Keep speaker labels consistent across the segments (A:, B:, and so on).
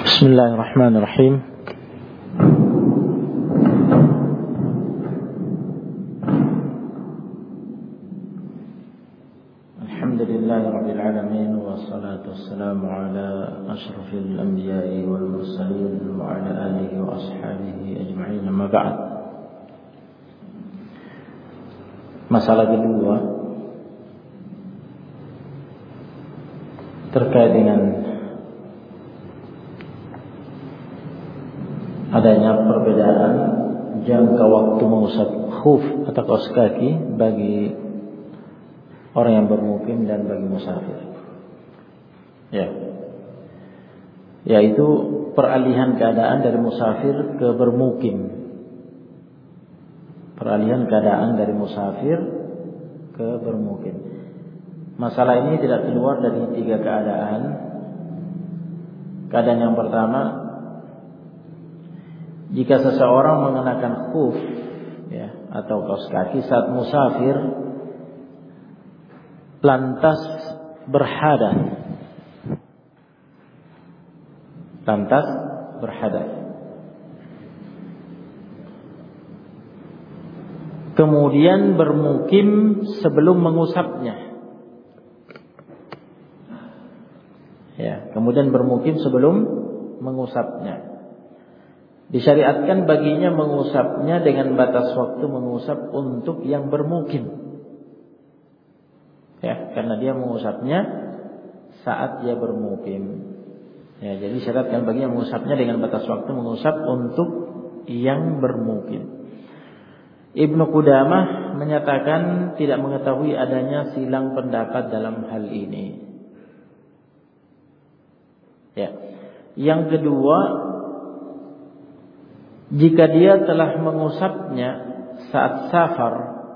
A: Bismillahirrahmanirrahim. Alhamdulillahirabbil alamin wassalatu wassalamu ala asyrafil anbiya'i wal mursalin wa ala alihi wa ashabihi ajma'in, amma ba'd. Masalah kedua terkait dengan adanya perbedaan jangka waktu mengusap khuf atau kaos kaki bagi orang yang bermukim dan bagi musafir. Yaitu peralihan keadaan dari musafir ke bermukim. Peralihan keadaan dari musafir ke bermukim. Masalah ini tidak keluar dari tiga keadaan. Keadaan yang pertama, jika seseorang mengenakan khuf atau kaos kaki saat musafir lantas berhadas. Kemudian bermukim sebelum mengusapnya. Disyariatkan baginya mengusapnya dengan batas waktu mengusap untuk yang bermukim. Karena dia mengusapnya saat dia bermukim. Jadi disyariatkan baginya mengusapnya dengan batas waktu mengusap untuk yang bermukim. Ibnu Qudamah menyatakan tidak mengetahui adanya silang pendapat dalam hal ini. Yang kedua, jika dia telah mengusapnya saat safar,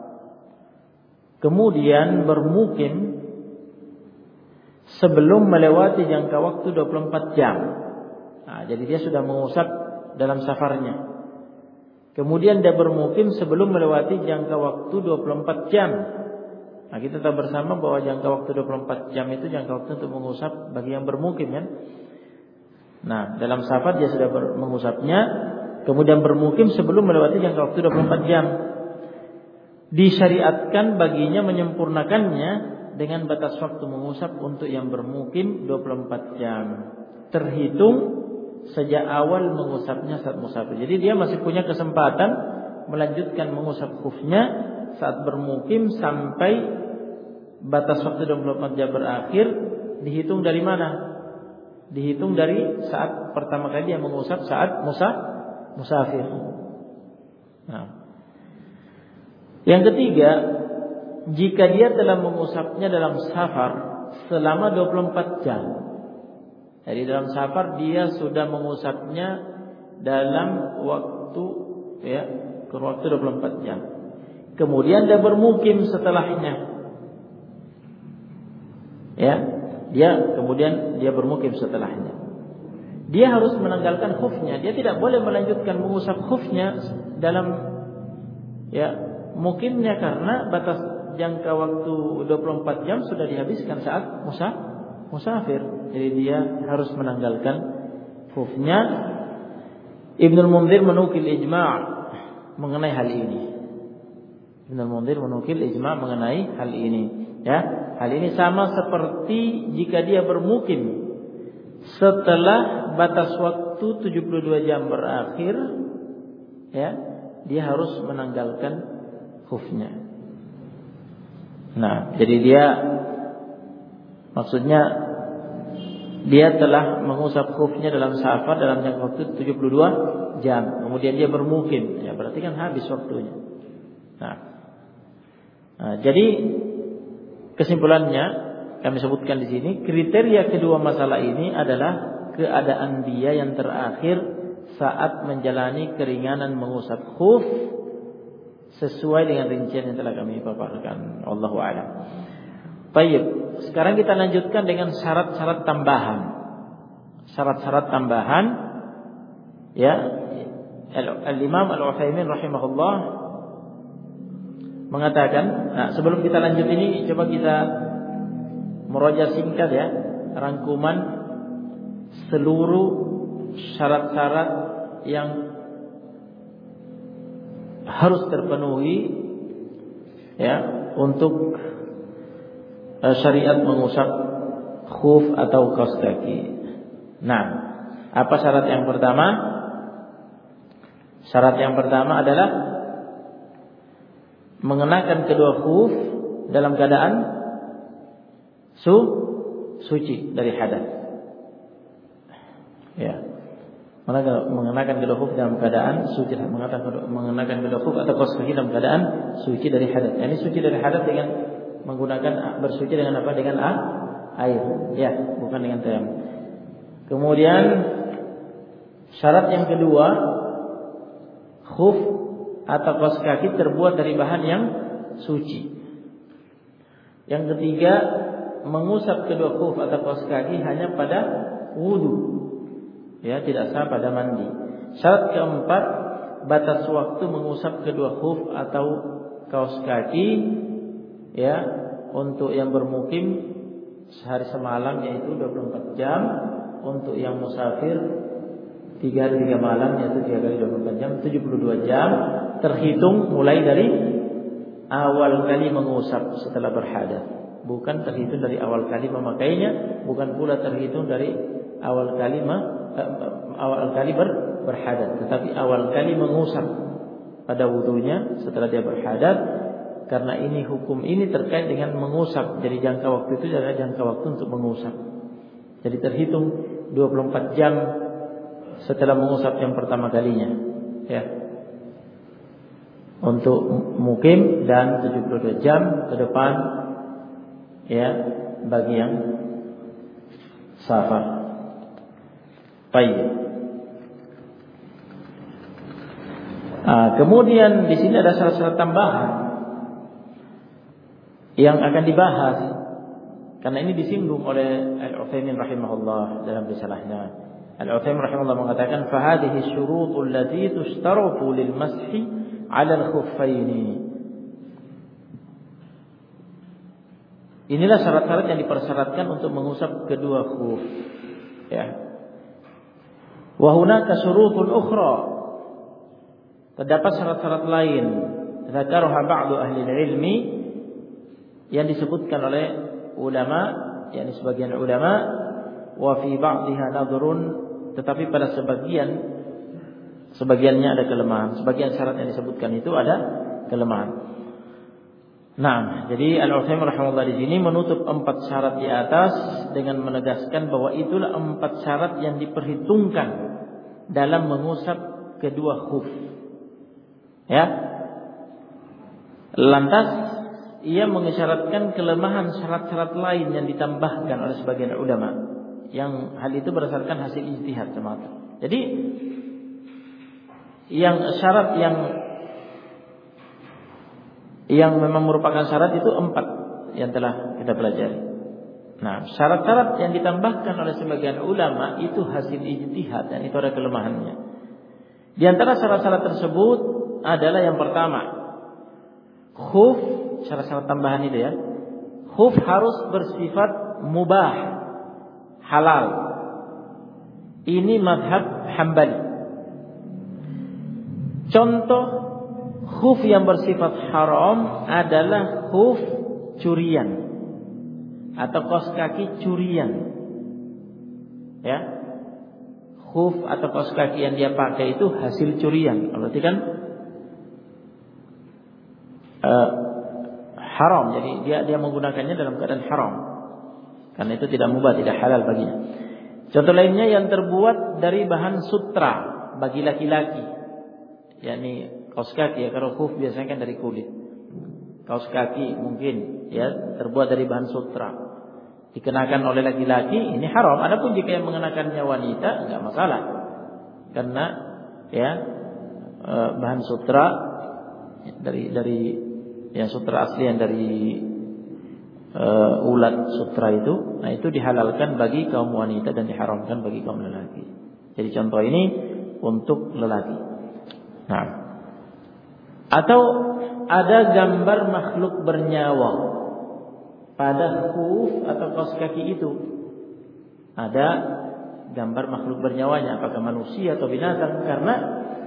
A: kemudian bermukim sebelum melewati jangka waktu 24 jam. Jadi dia sudah mengusap dalam safarnya. Kemudian dia bermukim sebelum melewati jangka waktu 24 jam. Kita tahu bersama bahwa jangka waktu 24 jam itu jangka waktu untuk mengusap bagi yang bermukim, kan? Dalam safar dia sudah mengusapnya, kemudian bermukim sebelum melewati jangka waktu 24 jam. Disyariatkan baginya menyempurnakannya dengan batas waktu mengusap untuk yang bermukim 24 jam. Terhitung sejak awal mengusapnya saat musafir. Jadi dia masih punya kesempatan melanjutkan mengusap khufnya saat bermukim sampai batas waktu 24 jam berakhir. Dihitung dari mana? Dihitung dari saat pertama kali dia mengusap saat musafir. Yang ketiga, jika dia telah mengusapnya dalam safar selama 24 jam. Jadi dalam safar dia sudah mengusapnya dalam waktu kurun waktu 24 jam. Kemudian dia bermukim setelahnya. Kemudian dia bermukim setelahnya. Dia harus menanggalkan khufnya. Dia tidak boleh melanjutkan mengusap khufnya dalam mukimnya, karena batas jangka waktu 24 jam sudah dihabiskan saat musafir. Jadi dia harus menanggalkan khufnya. Ibnul Munzir menukil ijma' mengenai hal ini. Hal ini sama seperti jika dia bermukim setelah batas waktu 72 jam berakhir, dia harus menanggalkan khufnya. Jadi dia telah mengusap khufnya dalam safar dalam jangka waktu 72 jam. Kemudian dia bermukim, berarti kan habis waktunya. Jadi kesimpulannya kami sebutkan di sini, kriteria kedua masalah ini adalah keadaan dia yang terakhir saat menjalani keringanan mengusap khuf sesuai dengan rincian yang telah kami paparkan. Wallahu a'lam. Baik, sekarang kita lanjutkan dengan syarat-syarat tambahan. Al-Imam Al-Utsaimin rahimahullah mengatakan, sebelum kita lanjut ini coba kita meroja singkat rangkuman seluruh syarat-syarat yang harus terpenuhi ya untuk syariat mengusap khuf atau kaos kaki. Nah, apa syarat yang pertama? Syarat yang pertama adalah mengenakan kedua khuf dalam keadaan suci dari hadas. Ya. Mengenakan kedua khuf dalam keadaan suci, mengenakan kedua khuf atau kaos kaki dalam keadaan suci dari hadas. Ini suci dari hadas dengan menggunakan bersuci dengan apa? Dengan air. Ya, bukan dengan tayamum. Kemudian syarat yang kedua, khuf atau kaos kaki terbuat dari bahan yang suci. Yang ketiga, mengusap kedua khuf atau kaos kaki hanya pada wudu. Ya, tidak sah pada mandi. Syarat keempat, batas waktu mengusap kedua khuf atau kaos kaki ya untuk yang bermukim sehari semalam yaitu 24 jam, untuk yang musafir 3 hari 3 malam yaitu 3 kali 24 jam 72 jam terhitung mulai dari awal kali mengusap setelah berhadas. Bukan terhitung dari awal kali memakainya, bukan pula terhitung dari awal kali berhadas, tetapi awal kali mengusap pada wudunya setelah dia berhadas, karena ini hukum ini terkait dengan mengusap. Jadi jangka waktu itu adalah jangka waktu untuk mengusap. Jadi terhitung 24 jam setelah mengusap yang pertama kalinya, ya. Untuk mukim dan 72 jam ke depan ya bagi yang safar. Baik. Kemudian di sini ada syarat-syarat tambahan yang akan dibahas karena ini disinggung oleh Al-Utsaimin rahimahullah dalam risalahnya. Al-Utsaimin rahimahullah mengatakan fa hadhihi syurutul lati tushtaratu lil mashi 'ala al-khuffaini. Inilah syarat-syarat yang dipersyaratkan untuk mengusap kedua khuf. Ya. Wa hunaka syurutun ukhra. Terdapat syarat-syarat lain. Dzakaraha ba'du ahli ilmi yang disebutkan oleh ulama, yakni sebagian ulama, wa fi ba'dihha nadhrun, tetapi pada sebagiannya ada kelemahan. Sebagian syarat yang disebutkan itu ada kelemahan. Nah, jadi Al-Utsaimin rahimahullah di sini menutup 4 syarat di atas dengan menegaskan bahwa itulah 4 syarat yang diperhitungkan dalam mengusap kedua khuf. Ya. Lantas ia mengisyaratkan kelemahan syarat-syarat lain yang ditambahkan oleh sebagian ulama, yang hal itu berdasarkan hasil ijtihad semata. Jadi yang syarat yang memang merupakan syarat itu 4 yang telah kita pelajari. Nah, syarat-syarat yang ditambahkan oleh sebagian ulama itu hasil ijtihad dan itu ada kelemahannya. Di antara syarat-syarat tersebut adalah yang pertama, khuf, syarat-syarat tambahan itu ya. Khuf harus bersifat mubah, halal. Ini mazhab Hambali. Contoh khuf yang bersifat haram adalah khuf curian atau kaos kaki curian. Ya. Khuf atau kaos kaki yang dia pakai itu hasil curian. Berarti kan haram. Jadi dia menggunakannya dalam keadaan haram. Karena itu tidak mubah, tidak halal baginya. Contoh lainnya yang terbuat dari bahan sutra bagi laki-laki. Yakni kaos kaki ya, kalau khuf biasanya kan dari kulit. Kaos kaki mungkin ya terbuat dari bahan sutra. Dikenakan oleh laki-laki ini haram. Adapun jika yang mengenakannya wanita enggak masalah. Karena ya bahan sutra dari yang sutra asli yang dari ulat sutra itu, nah itu dihalalkan bagi kaum wanita dan diharamkan bagi kaum lelaki. Jadi contoh ini untuk lelaki. Nah, atau ada gambar makhluk bernyawa pada khuf atau kaos kaki itu. Ada gambar makhluk bernyawanya, apakah manusia atau binatang, karena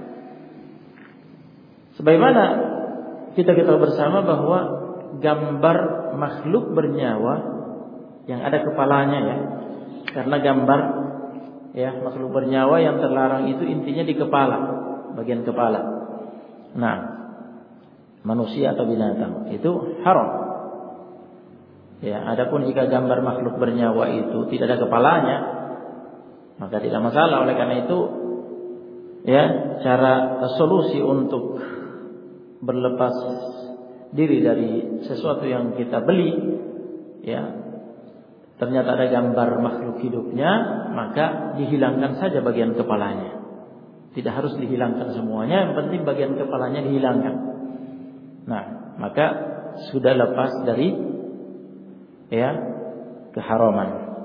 A: sebagaimana kita ketahui bersama bahwa gambar makhluk bernyawa yang ada kepalanya ya, karena gambar ya makhluk bernyawa yang terlarang itu intinya di kepala, bagian kepala. Nah, manusia atau binatang itu haram. Ya, adapun jika gambar makhluk bernyawa itu tidak ada kepalanya, maka tidak masalah. Oleh karena itu, ya, cara solusi untuk berlepas diri dari sesuatu yang kita beli, ya, ternyata ada gambar makhluk hidupnya, maka dihilangkan saja bagian kepalanya. Tidak harus dihilangkan semuanya, yang penting bagian kepalanya dihilangkan. Nah, maka sudah lepas dari ya keharaman.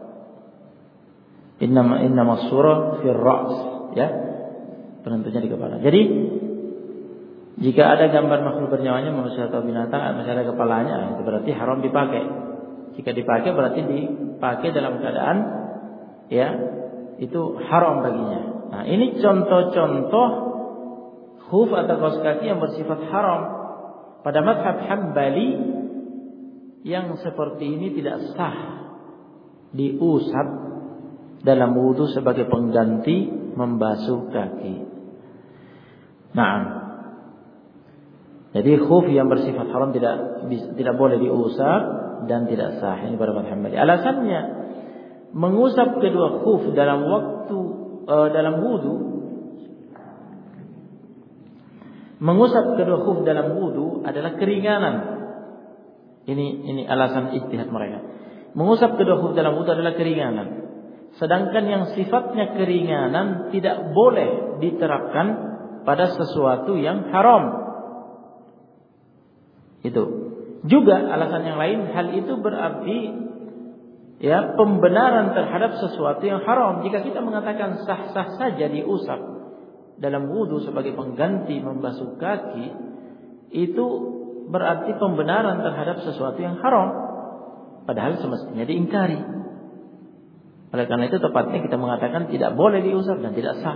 A: Innama surah fil ra's, ya, penentunya di kepala. Jadi jika ada gambar makhluk bernyawa manusia atau binatang masih ada kepalanya, itu berarti haram dipakai. Jika dipakai berarti dipakai dalam keadaan ya itu haram baginya. Nah, ini contoh-contoh khuf atau kaos kaki yang bersifat haram. Pada mazhab Hambali yang seperti ini tidak sah diusap dalam wudu sebagai pengganti membasuh kaki. Nah, jadi khuf yang bersifat haram tidak boleh diusap dan tidak sah. Ini pada mazhab Hambali. Alasannya mengusap kedua khuf dalam waktu dalam wudu, mengusap kedua khuf dalam wudu adalah keringanan. Ini alasan ijtihad mereka. Mengusap kedua khuf dalam wudu adalah keringanan. Sedangkan yang sifatnya keringanan tidak boleh diterapkan pada sesuatu yang haram. Itu. Juga alasan yang lain, hal itu berarti ya pembenaran terhadap sesuatu yang haram. Jika kita mengatakan sah-sah saja diusap dalam wudu sebagai pengganti membasuh kaki, itu berarti pembenaran terhadap sesuatu yang haram, padahal semestinya diingkari. Oleh karena itu tepatnya kita mengatakan tidak boleh diusap dan tidak sah.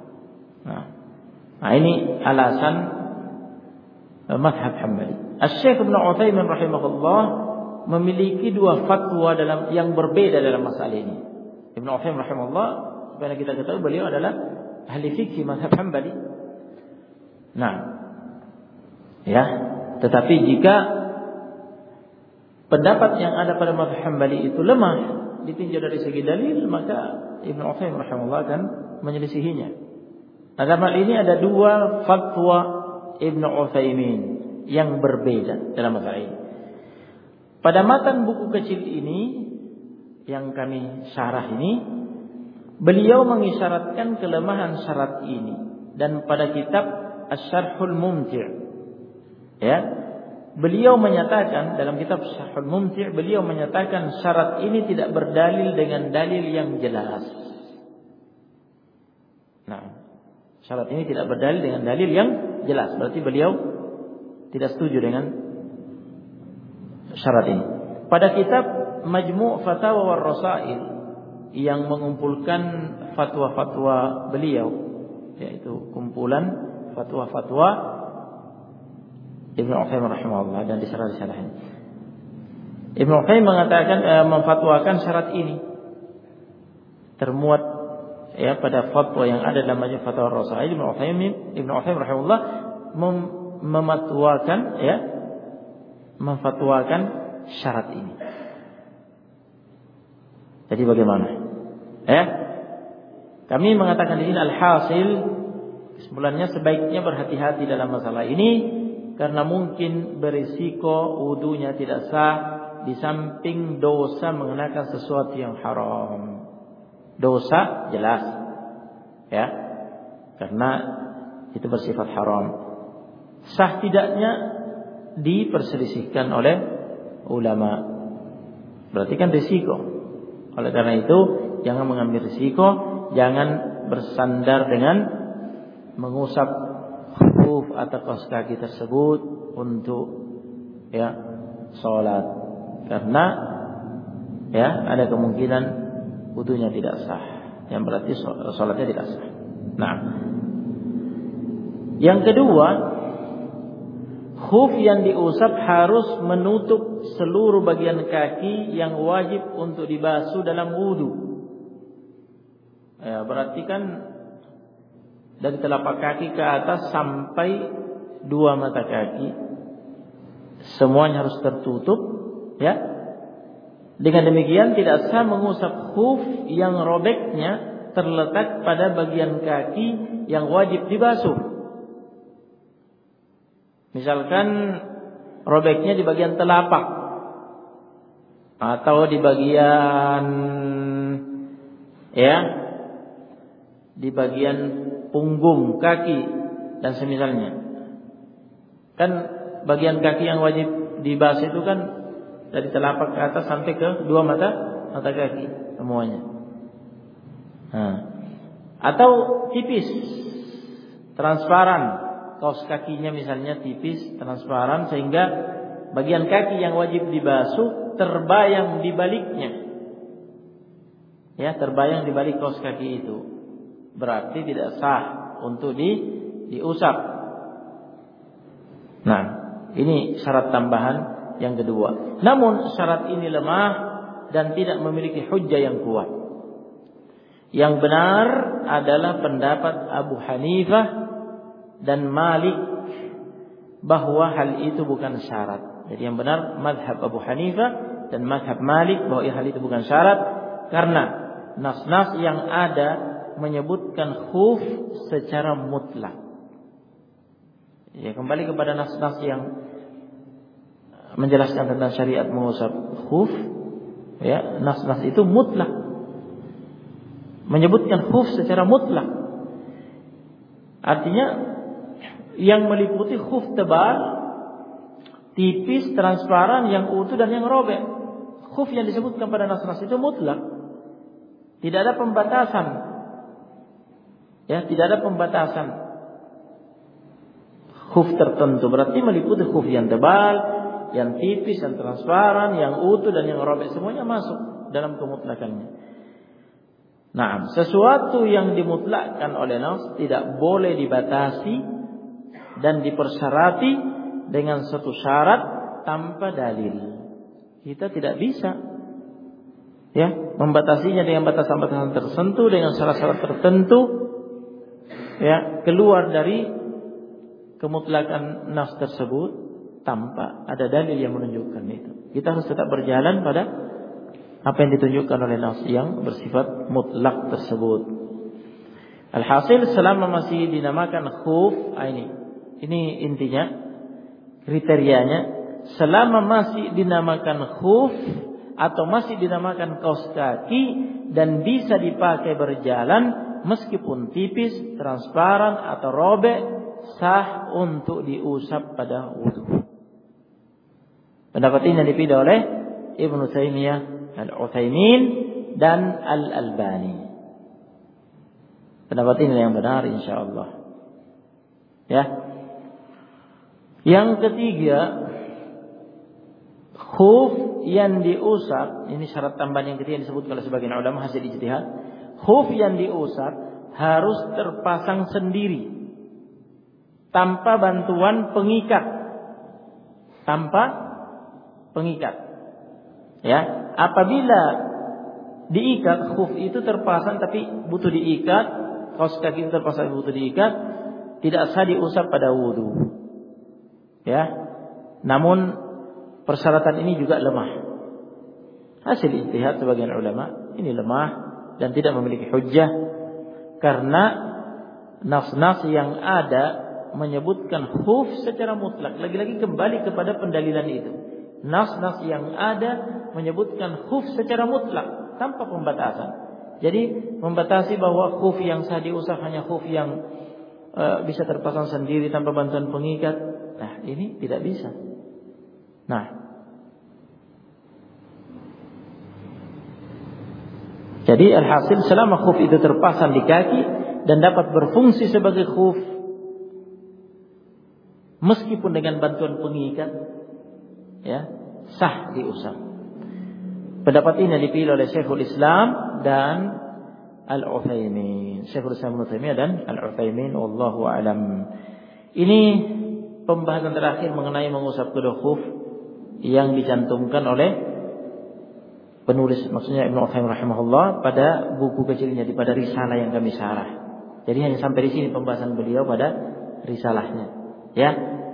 A: Nah ini alasan mazhab Hambali. Asy-Syaikh Ibnu Utsaimin rahimahullah memiliki dua fatwa yang berbeda dalam masalah ini. Ibnu Utsaimin rahimahullah, supaya kita ketahui beliau adalah ahli fikih mazhab Hambali. Nah, ya, tetapi jika pendapat yang ada pada mazhab Hambali itu lemah ditinjau dari segi dalil, maka Ibnu Utsaimin rahimahullah akan menyelisihinya. Nah, dalam hal ini ada dua fatwa Ibnu Utsaimin yang berbeda dalam masalah ini. Pada matan buku kecil ini yang kami syarah ini, beliau mengisyaratkan kelemahan syarat ini, dan pada kitab Asy-Syarhul Mumti', ya, beliau menyatakan dalam kitab Syarhul Mumti', beliau menyatakan syarat ini tidak berdalil dengan dalil yang jelas. Nah, syarat ini tidak berdalil dengan dalil yang jelas, berarti beliau tidak setuju dengan syarat ini. Pada kitab Majmu' Fatawa war Rasail yang mengumpulkan fatwa-fatwa beliau, yaitu kumpulan fatwa-fatwa Ibnu Utsaimin rahimahullah dan disyarah-syarahnya. Ibnu Utsaimin mengatakan memfatwakan syarat ini termuat ya pada fatwa yang ada dalam Majmu' Fatawa war Rasail. Ibnu Utsaimin rahimahullah memfatwakan syarat ini. Jadi bagaimana? Kami mengatakan di sini alhasil kesimpulannya sebaiknya berhati-hati dalam masalah ini karena mungkin berisiko wudunya tidak sah, di samping dosa mengenakan sesuatu yang haram. Dosa jelas, ya, karena itu bersifat haram. Sah tidaknya diperselisihkan oleh ulama. Berarti kan risiko. Oleh karena itu jangan mengambil risiko, jangan bersandar dengan mengusap khuf atau kaos kaki tersebut untuk ya salat, karena ya ada kemungkinan wudunya tidak sah. yang berarti sholatnya tidak sah. Nah, yang kedua, khuf yang diusap harus menutup seluruh bagian kaki yang wajib untuk dibasuh dalam wudu. Ya, berarti kan dari telapak kaki ke atas sampai dua mata kaki semuanya harus tertutup, ya. Dengan demikian tidak sah mengusap khuf yang robeknya terletak pada bagian kaki yang wajib dibasuh. Misalkan robeknya di bagian telapak atau di bagian di bagian punggung kaki dan semisalnya. Kan bagian kaki yang wajib dibasuh itu kan dari telapak ke atas sampai ke dua mata kaki semuanya. Atau tipis, transparan, kaos kakinya misalnya tipis, transparan sehingga bagian kaki yang wajib dibasuh terbayang di baliknya. Ya, terbayang di balik kaos kaki itu. Berarti tidak sah untuk diusap. Nah, ini syarat tambahan yang kedua. Namun syarat ini lemah dan tidak memiliki hujjah yang kuat. Yang benar adalah pendapat Abu Hanifah dan Malik bahwa hal itu bukan syarat. Jadi yang benar mazhab Abu Hanifah dan mazhab Malik bahwa hal itu bukan syarat karena nas-nas yang ada menyebutkan khuf secara mutlak. Ya, kembali kepada nas-nas yang menjelaskan tentang syariat mengusap khuf, ya, nas-nas itu mutlak, menyebutkan khuf secara mutlak. Artinya yang meliputi khuf tebal, tipis, transparan, yang utuh dan yang robek. Khuf yang disebutkan pada nas-nas itu mutlak, tidak ada pembatasan. Ya, tidak ada pembatasan khuf tertentu. Berarti meliputi khuf yang tebal, yang tipis, yang transparan, yang utuh dan yang robek, semuanya masuk dalam kemutlakannya. Nah, sesuatu yang dimutlakkan oleh nas tidak boleh dibatasi dan dipersyarati dengan satu syarat tanpa dalil. Kita tidak bisa, ya, membatasinya dengan batasan-batasan tertentu, dengan syarat-syarat tertentu, ya, keluar dari kemutlakan nas tersebut tanpa ada dalil yang menunjukkan itu. Kita harus tetap berjalan pada apa yang ditunjukkan oleh nas yang bersifat mutlak tersebut. Alhasil selama masih dinamakan khuf, ini intinya, kriterianya, selama masih dinamakan khuf atau masih dinamakan kaos kaki dan bisa dipakai berjalan meskipun tipis, transparan atau robek, sah untuk diusap pada wudu. Pendapat ini dipilih oleh Ibnu Taimiyah, Al-Utsaimin dan Al-Albani. Pendapat ini yang benar insyaallah. Ya. Yang ketiga, khuf yang diusap, ini syarat tambahan yang ketiga yang disebut oleh sebagian ulama hasil ijtihad. Khuf yang diusap harus terpasang sendiri tanpa bantuan pengikat. Tanpa pengikat. Ya, apabila diikat, khuf itu terpasang tapi butuh diikat, kaos kaki itu terpasang butuh diikat, tidak sah diusap pada wudu. Ya. Namun persyaratan ini juga lemah. Hasil ijtihad sebagian ulama, ini lemah dan tidak memiliki hujjah karena nas-nas yang ada menyebutkan khuf secara mutlak. Lagi-lagi kembali kepada pendalilan itu. Nas-nas yang ada menyebutkan khuf secara mutlak tanpa pembatasan. Jadi membatasi bahwa khuf yang sah diusap hanya khuf yang bisa terpasang sendiri tanpa bantuan pengikat. Nah, ini tidak bisa. Nah, jadi alhasil selama khuf itu terpasang di kaki dan dapat berfungsi sebagai khuf meskipun dengan bantuan pengikat, ya, sah diusap. Pendapat ini dipilih oleh Syekhul Islam dan Al-Utsaimin, Syekhul Islam Ibnu Taimiyah dan Al-Utsaimin, wallahu alam. Ini pembahasan terakhir mengenai mengusap kedua khuf yang dicantumkan oleh penulis, maksudnya Ibnu Utsaimin rahimahullah, pada buku kecilnya, pada risalah yang kami syarah. Jadi hanya sampai di sini pembahasan beliau pada risalahnya, ya.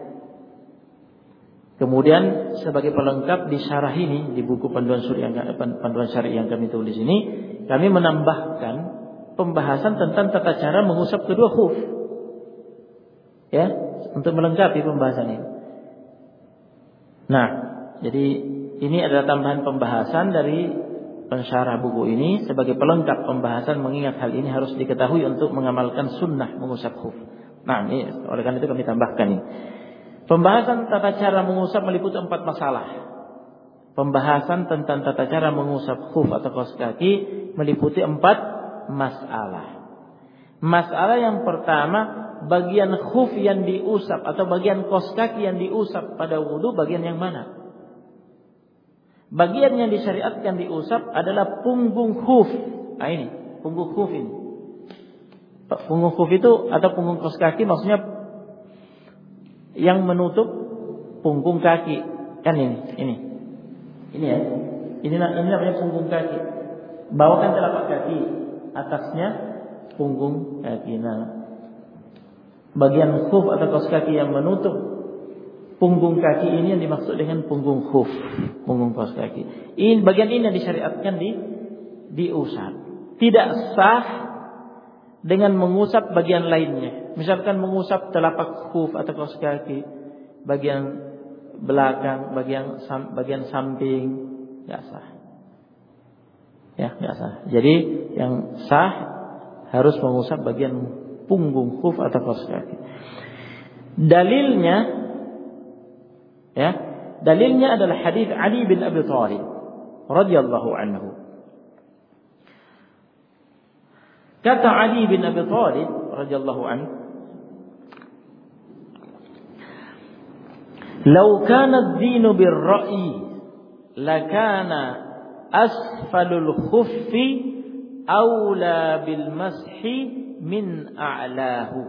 A: Kemudian sebagai pelengkap di syarah ini, di buku panduan syar'i yang kami tulis ini, kami menambahkan pembahasan tentang tata cara mengusap kedua khuf, ya, untuk melengkapi pembahasan ini. Nah, jadi ini adalah tambahan pembahasan dari pensyarah buku ini sebagai pelengkap pembahasan, mengingat hal ini harus diketahui untuk mengamalkan sunnah mengusap khuf. Nah, ini oleh karena itu kami tambahkan ini. Pembahasan tata cara mengusap meliputi 4 masalah. Pembahasan tentang tata cara mengusap khuf atau kaos kaki meliputi 4 masalah. Masalah yang pertama, bagian khuf yang diusap atau bagian kaos kaki yang diusap pada wudu bagian yang mana? Bagian yang disyariatkan diusap adalah punggung khuf. Nah ini, punggung khuf ini. Punggung khuf itu atau punggung kaos kaki maksudnya yang menutup punggung kaki. Kan ini ya. Ini namanya punggung kaki. Bawakan telapak kaki, atasnya punggung kaki. Nah, bagian khuf atau kaos kaki yang menutup punggung kaki ini yang dimaksud dengan punggung khuf, punggung kaos kaki. Ini bagian ini yang disyariatkan diusap. Tidak sah dengan mengusap bagian lainnya. Misalkan mengusap telapak khuf atau kaos kaki, bagian belakang, bagian samping, enggak sah. Ya, enggak sah. Jadi yang sah harus mengusap bagian punggung khuf atau kaos kaki. Dalilnya adalah hadis Ali bin Abi Thalib radhiyallahu anhu. Kata Ali bin Abi Thalib radhiyallahu anhu, "Lau kana ad-dinu bir-ra'yi, lakana asfalul khuffi aula bil mashi min a'lahu.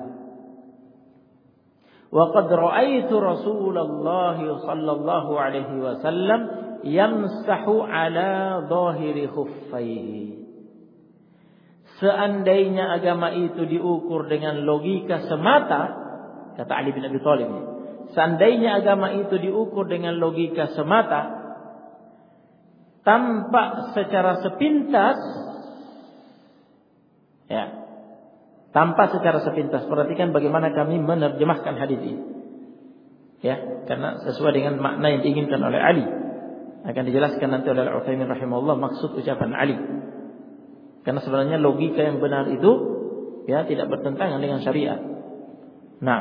A: Wa qad ra'aytu Rasulullah sallallahu alaihi wasallam yamsahu ala dhahiri khuffaihi." Seandainya agama itu diukur dengan logika semata, kata Ali bin Abi Thalib, seandainya agama itu diukur dengan logika semata, tampak secara sepintas, ya, tampak secara sepintas. Perhatikan bagaimana kami menerjemahkan hadis ini, ya, karena sesuai dengan makna yang diinginkan oleh Ali. Akan dijelaskan nanti oleh Al-Utsaimin rahimahullah maksud ucapan Ali. Karena sebenarnya logika yang benar itu, ya, tidak bertentangan dengan syariat. Nah,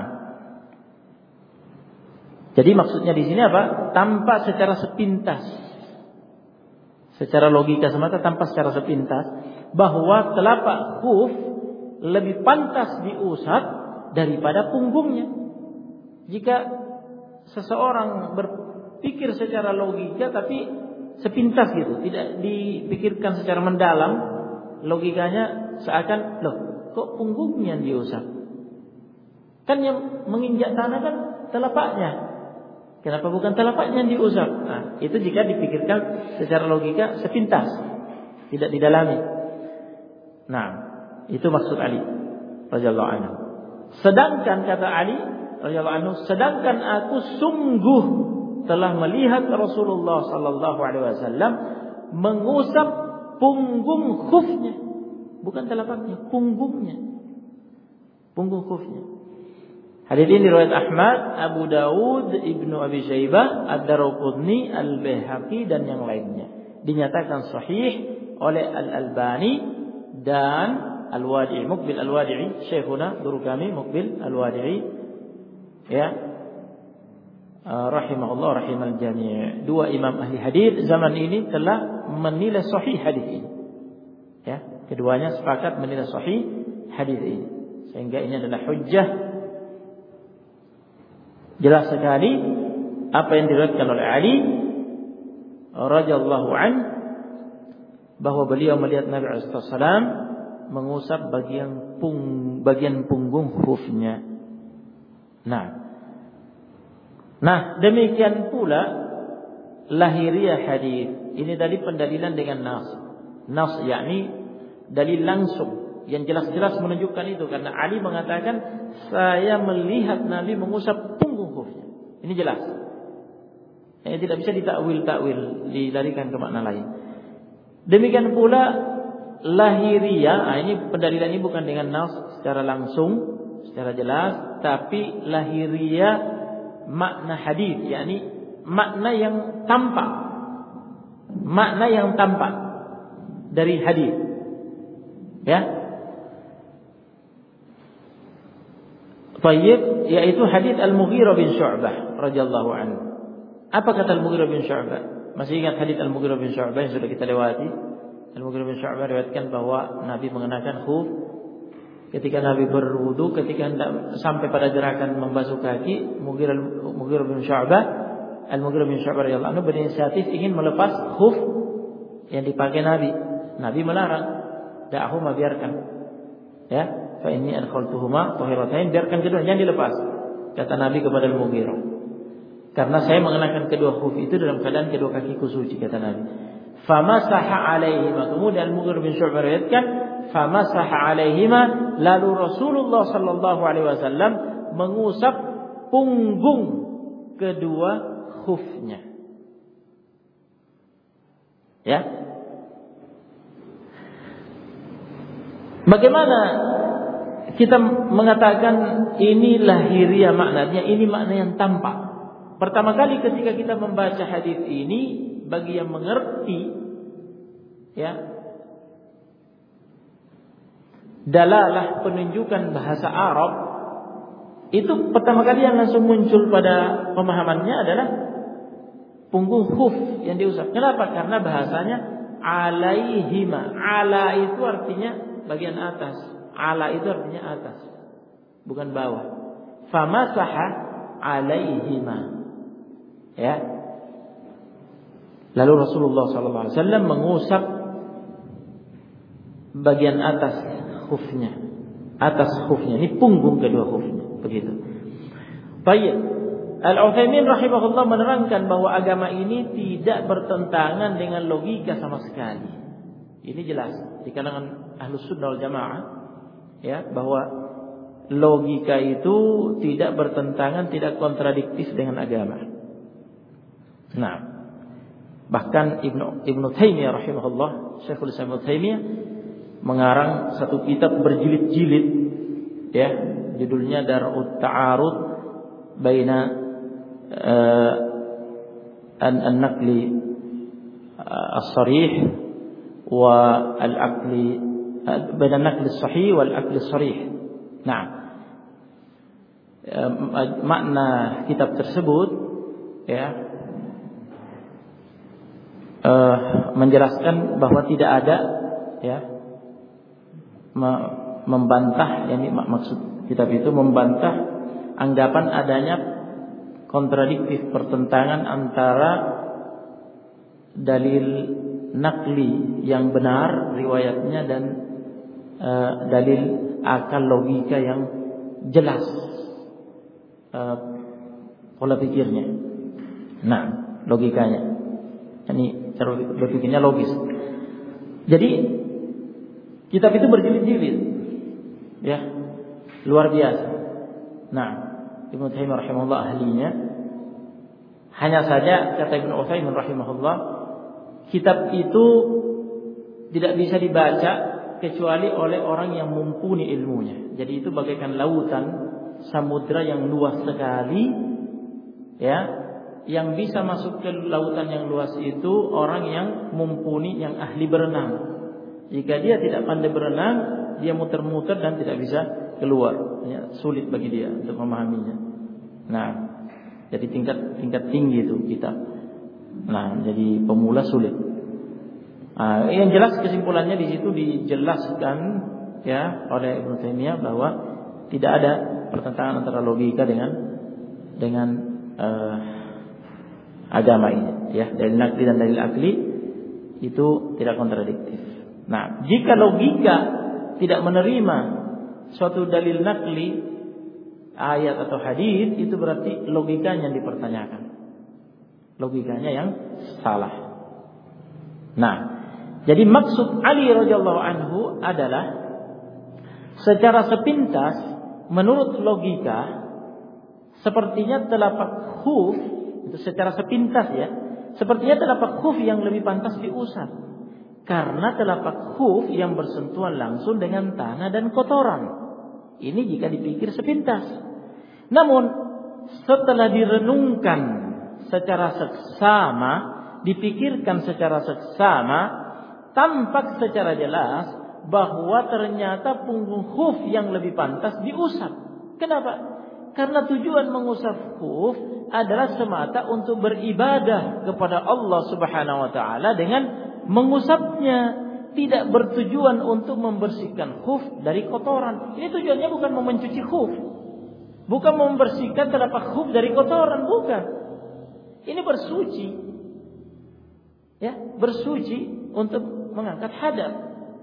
A: jadi maksudnya di sini apa? Tampak secara sepintas, secara logika semata tampak secara sepintas bahwa telapak khuf lebih pantas diusap daripada punggungnya. Jika seseorang berpikir secara logika tapi sepintas gitu, tidak dipikirkan secara mendalam, logikanya seakan, loh, kok punggungnya yang diusap? Kan yang menginjak tanah kan telapaknya. Kenapa bukan telapaknya yang diusap? Nah, itu jika dipikirkan secara logika sepintas, tidak didalami. Nah, itu maksud Ali radhiyallahu anhu. Sedangkan kata Ali radhiyallahu anhu, sedangkan aku sungguh telah melihat Rasulullah sallallahu alaihi wasallam mengusap punggung khufnya, bukan telapaknya, punggungnya, punggung khufnya. Hadis ini riwayat Ahmad, Abu Dawud, Ibnu Abi Syaibah, Ad-Darqutni, Al-Baihaqi dan yang lainnya. Dinyatakan sahih oleh Al-Albani dan Al-Wadi'i, Muqbil Al-Wadi'i, Syekhuna guru kami Muqbil Al-Wadi'i, ya, rahimahullah rahimal jami'. Dua imam ahli hadis zaman ini telah menilai sahih hadis ini. Ya, keduanya sepakat menilai sahih hadis ini. Sehingga ini adalah hujjah jelas sekali apa yang diriwayatkan oleh Ali radhiyallahu an, bahwa beliau melihat Nabi sallallahu alaihi wasallam mengusap bagian punggung khufnya. Nah, demikian pula lahiriah hadis. Ini dari pendalilan dengan nas. Nas yakni dalil langsung yang jelas-jelas menunjukkan itu, karena Ali mengatakan saya melihat Nabi mengusap punggung khufnya. Ini jelas. Tidak bisa ditakwil, dilarikan ke makna lain. Demikian pula lahiriah, ini pendalilan ini bukan dengan nas secara langsung, secara jelas, tapi lahiriah makna hadis, yakni makna yang tampak. Makna yang tampak dari hadis. Ya. Tayyib, yaitu hadis Al-Mughirah bin Syu'bah radhiyallahu anhu. Apa kata Al-Mughirah bin Syu'bah? Masih ingat hadis Al-Mughirah bin Syu'bah yang sudah kita lewati? Al-Mughirah bin Syu'bah riwayatkan bahwa Nabi mengenakan khuf ketika Nabi berwudu, ketika hendak sampai pada gerakan membasuh kaki. Al-Mughirah bin Syu'bah radhiyallahu anhu berinisiatif ingin melepas khuf yang dipakai Nabi. Nabi melarang. Da'ahuma, biarkan. Ya, fa inni adkhaltuhuma tahiratain, biarkan kedua, jangan dilepas. Kata Nabi kepada Al-Mughirah. Karena saya mengenakan kedua khuf itu dalam keadaan kedua kakiku suci, kata Nabi. Famasaha alaihima. Kemudian Al-Mughirah bin Syu'bah riwayatkan, famasaha alaihima, lalu Rasulullah sallallahu alaihi wasallam mengusap punggung kedua khufnya. Ya. Bagaimana kita mengatakan ini lahiriah maknanya, ini makna yang tampak? Pertama kali ketika kita membaca hadis ini, bagi yang mengerti ya dalalah penunjukan bahasa Arab, itu pertama kali yang langsung muncul pada pemahamannya adalah punggung khuf yang diusap. Kenapa? Karena bahasanya alaihima. Ala itu artinya bagian atas. Ala itu artinya atas, bukan bawah. Famasaha alaihima. Ya. Lalu Rasulullah SAW mengusap bagian atas khufnya. Atas khufnya, ini punggung kedua khufnya, begitu. Baik. Al-Utsaimin rahimahullah menerangkan bahwa agama ini tidak bertentangan dengan logika sama sekali. Ini jelas di kalangan Ahlus Sunnah wal Jamaah, ya, bahwa logika itu tidak bertentangan, tidak kontradiktif dengan agama. Nah, bahkan Ibnu Taimiyah rahimahullah, Syekhul Islam Ibnu Taimiyah mengarang satu kitab berjilid-jilid, ya, judulnya Dar'ut Ta'arud baina an-naqli as-sarih wa al-aqli, baina an-naqli as-sahih wal aqli as-sarih. Nah, makna kitab tersebut, ya, menjelaskan bahwa tidak ada, ya, membantah, yani maksud kitab itu membantah anggapan adanya kontradiktif, pertentangan antara dalil nakli yang benar riwayatnya dan dalil akal logika yang jelas pola pikirnya. Nah, logikanya, ini cara berpikirnya logis. Jadi kitab itu berjilid-jilid, ya, luar biasa. Nah, Ibnu Taimiyah rahimahullah ahlinya. Hanya saja kata Ibnu Utsaimin rahimahullah, kitab itu tidak bisa dibaca kecuali oleh orang yang mumpuni ilmunya. Jadi itu bagaikan lautan, samudra yang luas sekali, ya. Yang bisa masuk ke lautan yang luas itu orang yang mumpuni, yang ahli berenang. Jika dia tidak pandai berenang, dia muter-muter dan tidak bisa keluar, ya, sulit bagi dia untuk memahaminya. Nah, jadi tingkat tinggi itu kita. Nah, jadi pemula sulit. Nah, yang jelas kesimpulannya di situ dijelaskan, ya, oleh Ibnu Taimiyah bahwa tidak ada pertentangan antara logika dengan agama ini, ya, dalil nakli dan dalil akli itu tidak kontradiktif. Nah, jika logika tidak menerima suatu dalil nakli, ayat atau hadis, itu berarti logikanya yang dipertanyakan. Logikanya yang salah. Nah, jadi maksud Ali radhiyallahu anhu adalah secara sepintas menurut logika sepertinya telapak khuf itu secara sepintas ya, sepertinya telapak khuf yang lebih pantas diusap. Karena telapak khuf yang bersentuhan langsung dengan tanah dan kotoran. Ini jika dipikir sepintas. Namun setelah direnungkan secara seksama, dipikirkan secara seksama, tampak secara jelas bahwa ternyata punggung khuf yang lebih pantas diusap. Kenapa? Karena tujuan mengusap khuf adalah semata untuk beribadah kepada Allah Subhanahu wa taala dengan mengusapnya, tidak bertujuan untuk membersihkan khuf dari kotoran. Ini tujuannya bukan mencuci khuf, bukan membersihkan telapak khuf dari kotoran, bukan. Ini bersuci, ya, bersuci untuk mengangkat hadas.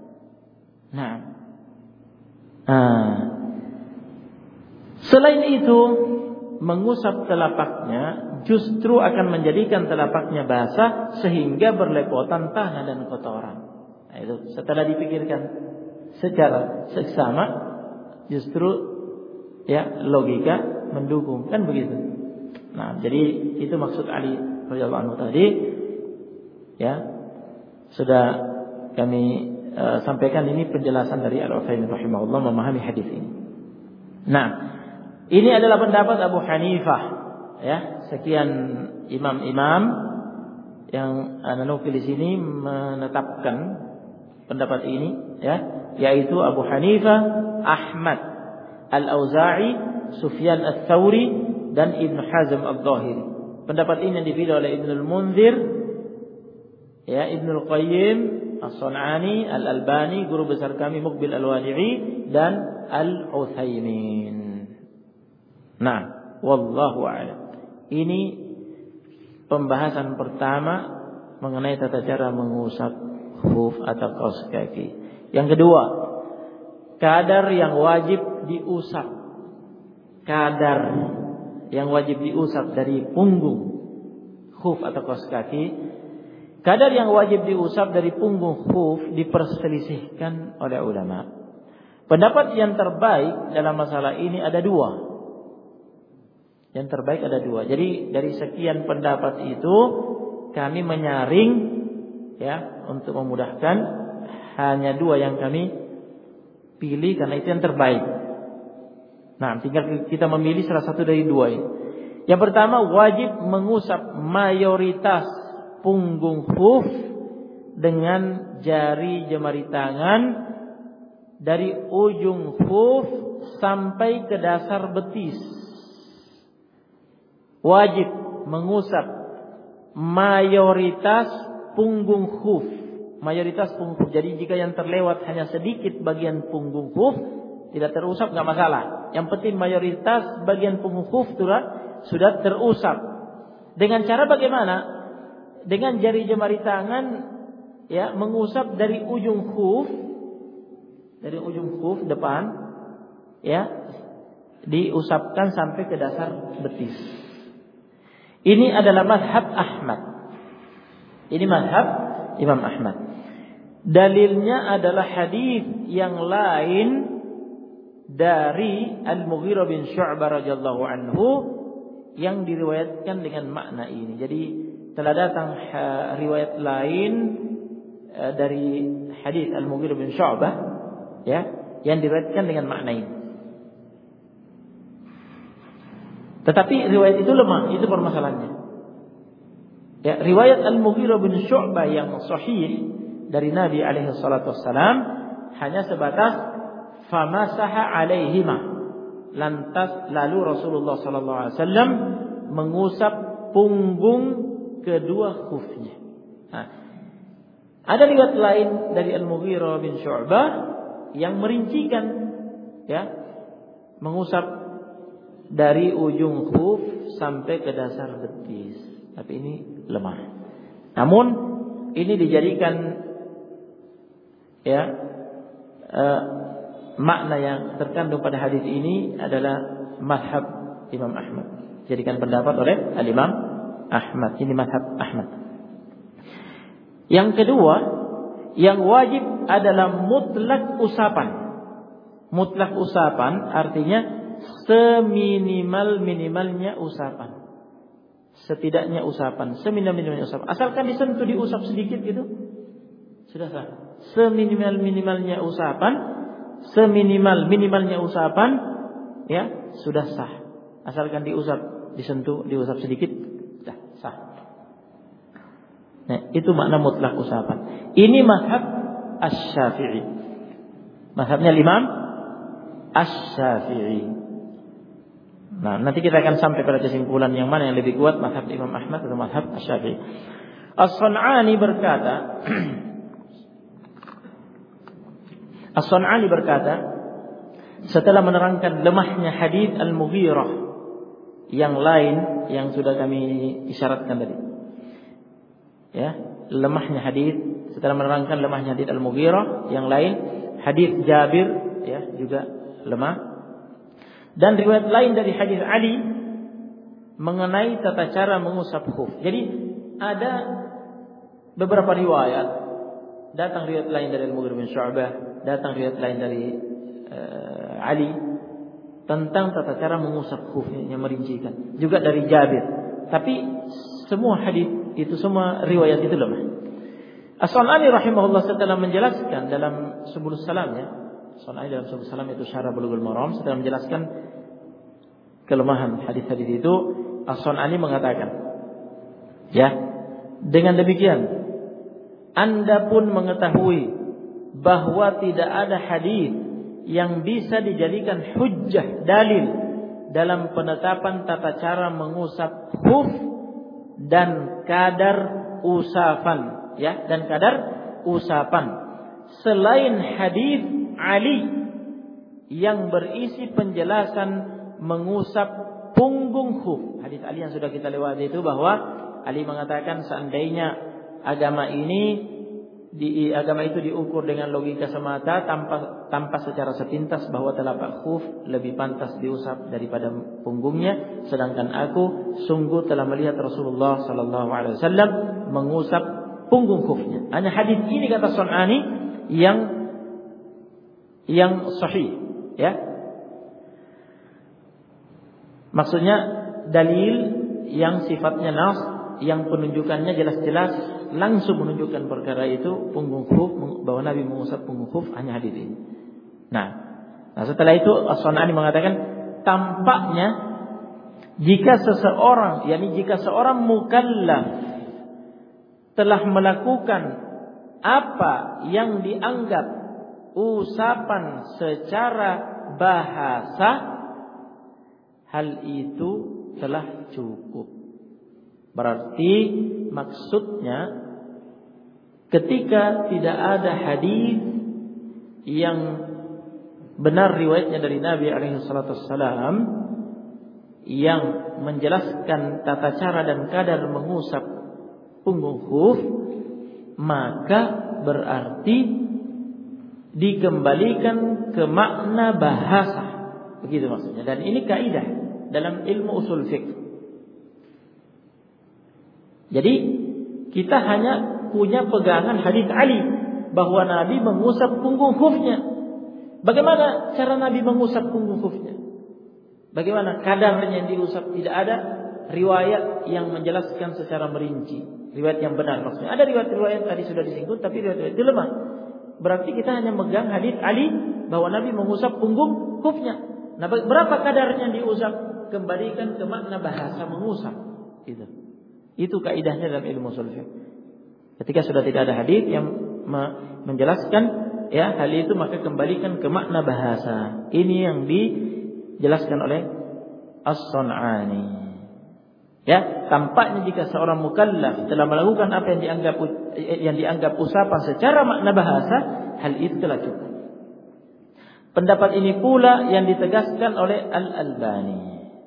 A: Selain itu, mengusap telapaknya justru akan menjadikan telapaknya basah sehingga berlepotan tanah dan kotoran. Nah, itu setelah dipikirkan secara seksama, justru ya logika mendukung, kan begitu. Nah, jadi itu maksud Ali radhiyallahu anhu tadi. Ya, sudah kami sampaikan ini penjelasan dari Al-Utsaimin rahimahullah memahami hadis ini. Nah, ini adalah pendapat Abu Hanifah, ya. Sekian imam-imam yang nukil di sini menetapkan pendapat ini, ya, yaitu Abu Hanifah, Ahmad, Al-Auza'i, Sufyan Ats-Tsauri dan Ibn Hazm Al-Zahiri. Pendapat ini yang dipilih oleh Ibnul Munzir, ya, Ibnul Qayyim As-Sun'ani, Al-Albani, guru besar kami Muqbil Al-Wadi'i dan Al-Utsaimin. Nah, wallahu a'lam. Ini pembahasan pertama mengenai tata cara mengusap khuf atau kaus kaki. Yang kedua, kadar yang wajib diusap. Kadar yang wajib diusap dari punggung khuf atau kaus kaki. Kadar yang wajib diusap dari punggung khuf diperselisihkan oleh ulama. Pendapat yang terbaik dalam masalah ini ada dua. Yang terbaik ada dua. Jadi dari sekian pendapat itu kami menyaring, ya, untuk memudahkan hanya dua yang kami pilih karena itu yang terbaik. Nah, tinggal kita memilih salah satu dari dua ini. Yang pertama, wajib mengusap mayoritas punggung khuf dengan jari jemari tangan dari ujung khuf sampai ke dasar betis. Wajib mengusap mayoritas punggung khuf. Mayoritas punggung khuf. Jadi jika yang terlewat hanya sedikit bagian punggung khuf, tidak terusap, nggak masalah. Yang penting mayoritas bagian punggung khuf sudah terusap. Dengan cara bagaimana? Dengan jari jemari tangan, ya, mengusap dari ujung khuf depan, ya, diusapkan sampai ke dasar betis. Ini adalah mazhab Ahmad. Ini mazhab Imam Ahmad. Dalilnya adalah hadis yang lain dari Al-Mughirah bin Syu'bah radhiyallahu anhu yang diriwayatkan dengan makna ini. Jadi telah datang riwayat lain dari hadis Al-Mughirah bin Syu'bah, ya, yang diriwayatkan dengan makna ini. Tetapi riwayat itu lemah, itu permasalahannya. Ya, riwayat Al-Mughirah bin Syu'bah yang sahih dari Nabi alaihi salatu wassalam hanya sebatas famasaha alaihima. Lantas lalu Rasulullah sallallahu alaihi wasallam mengusap punggung kedua khufnya. Nah, ada riwayat lain dari Al-Mughirah bin Syu'bah yang merincikan, ya, mengusap dari ujung khuf sampai ke dasar betis. Tapi ini lemah. Namun ini dijadikan, ya, makna yang terkandung pada hadis ini adalah mazhab Imam Ahmad. Jadikan pendapat oleh Al-Imam Ahmad. Ini mazhab Ahmad. Yang kedua, yang wajib adalah mutlak usapan. Mutlak usapan artinya seminimal-minimalnya usapan. Setidaknya usapan, seminimal-minimalnya usapan. Asalkan disentuh, diusap sedikit gitu, sudah sah. Seminimal-minimalnya usapan, seminimal-minimalnya usapan, ya, sudah sah. Asalkan diusap, disentuh, diusap sedikit, sudah sah. Nah, itu makna mutlak usapan. Ini mazhab Asy-Syafi'i. Mazhabnya Imam Asy-Syafi'i. Nah, nanti kita akan sampai pada kesimpulan yang mana yang lebih kuat, mazhab Imam Ahmad atau mazhab Asy-Syafi'i. As-Sun'ani berkata, setelah menerangkan lemahnya hadits Al-Mughirah yang lain yang sudah kami isyaratkan tadi. Ya, lemahnya hadits, setelah menerangkan lemahnya hadits Al-Mughirah yang lain, hadits Jabir ya juga lemah. Dan riwayat lain dari hadis Ali mengenai tata cara mengusap khuf. Jadi ada beberapa riwayat, datang riwayat lain dari Al-Mughirah bin Syu'bah, datang riwayat lain dari Ali tentang tata cara mengusap khuf yang merincikan. Juga dari Jabir. Tapi semua hadis itu, semua riwayat itu lemah. As-Sun'ani rahimahullah setelah menjelaskan dalam Subulus Salam ya. Sun'ani dalam Subulus Salam itu Syarah Bulughul Maram, setelah menjelaskan kelemahan hadis-hadis itu, As-Sun'ani mengatakan, ya, dengan demikian Anda pun mengetahui bahwa tidak ada hadis yang bisa dijadikan hujjah dalil dalam penetapan tata cara mengusap khuf dan kadar usapan, ya, dan kadar usapan selain hadis Ali yang berisi penjelasan mengusap punggung khuf. Hadis Ali yang sudah kita lewati itu, bahwa Ali mengatakan seandainya agama itu diukur dengan logika semata tanpa secara sepintas bahwa telapak khuf lebih pantas diusap daripada punggungnya, sedangkan aku sungguh telah melihat Rasulullah sallallahu alaihi wasallam mengusap punggung khufnya. Hanya hadis ini, kata Sun'ani, yang sahih, ya. Maksudnya dalil yang sifatnya nas, yang penunjukannya jelas-jelas langsung menunjukkan perkara itu, punggung khuf, bahwa Nabi mengusap punggung khuf, hanya hadis ini. Nah, setelah itu As-Sun'ani mengatakan, tampaknya jika seorang mukallaf telah melakukan apa yang dianggap usapan secara bahasa, hal itu telah cukup. Berarti maksudnya ketika tidak ada hadis yang benar riwayatnya dari Nabi alaihi salatu wassalam yang menjelaskan tata cara dan kadar mengusap punggung khuf, maka berarti dikembalikan ke makna bahasa. Begitu maksudnya. Dan ini kaidah dalam ilmu usul fiqh. Jadi kita hanya punya pegangan hadis Ali bahwa Nabi mengusap punggung khufnya. Bagaimana cara Nabi mengusap punggung khufnya? Bagaimana kadarnya yang diusap? Tidak ada riwayat yang menjelaskan secara merinci. Riwayat yang benar maksudnya. Ada riwayat tadi sudah disinggung, tapi riwayat itu lemah. Berarti kita hanya megang hadis Ali bahwa Nabi mengusap punggung khufnya. Nah, berapa kadarnya diusap? Kembalikan ke makna bahasa mengusap. Itu kaidahnya dalam ilmu ushul fiqh. Ketika sudah tidak ada hadis yang menjelaskan ya hal itu, maka kembalikan ke makna bahasa. Ini yang dijelaskan oleh As-Sun'ani. Ya, tampaknya jika seorang mukallaf telah melakukan apa yang dianggap usapan secara makna bahasa, hal itu telah cukup. Pendapat ini pula yang ditegaskan oleh Al-Albani.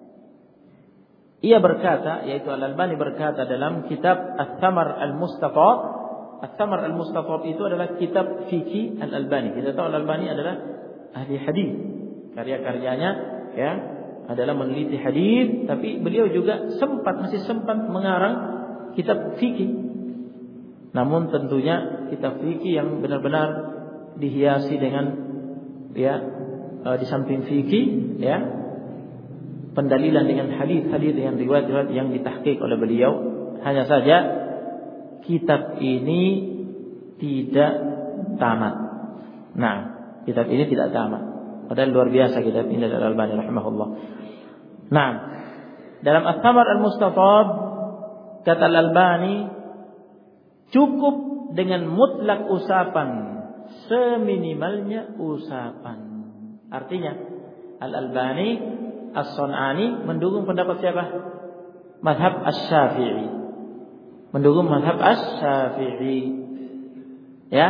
A: Ia berkata, yaitu Al-Albani berkata dalam kitab Ats-Tsamar Al-Mustafad. Ats-Tsamar Al-Mustafad itu adalah kitab fikih Al-Albani. Kita tahu Al-Albani adalah ahli hadis. Karya-karyanya ya adalah meneliti hadis, tapi beliau juga masih sempat mengarang kitab fikih. Namun tentunya kitab fikih yang benar-benar dihiasi dengan ya di samping fikih ya pendalilan dengan hadis-hadis dengan riwayat-riwayat yang ditahqiq oleh beliau. Hanya saja kitab ini tidak tamat. Nah, kitab ini tidak tamat. Padahal luar biasa kitab ini dari Al-Albani rahimahullah. Nah, dalam At-Thamar Al-Mustatab kata Al-Albani cukup dengan mutlak usapan, seminimalnya usapan. Artinya Al-Albani As-Sun'ani mendukung pendapat siapa? Mazhab Asy-Syafi'i. Mendukung mazhab Asy-Syafi'i. Ya.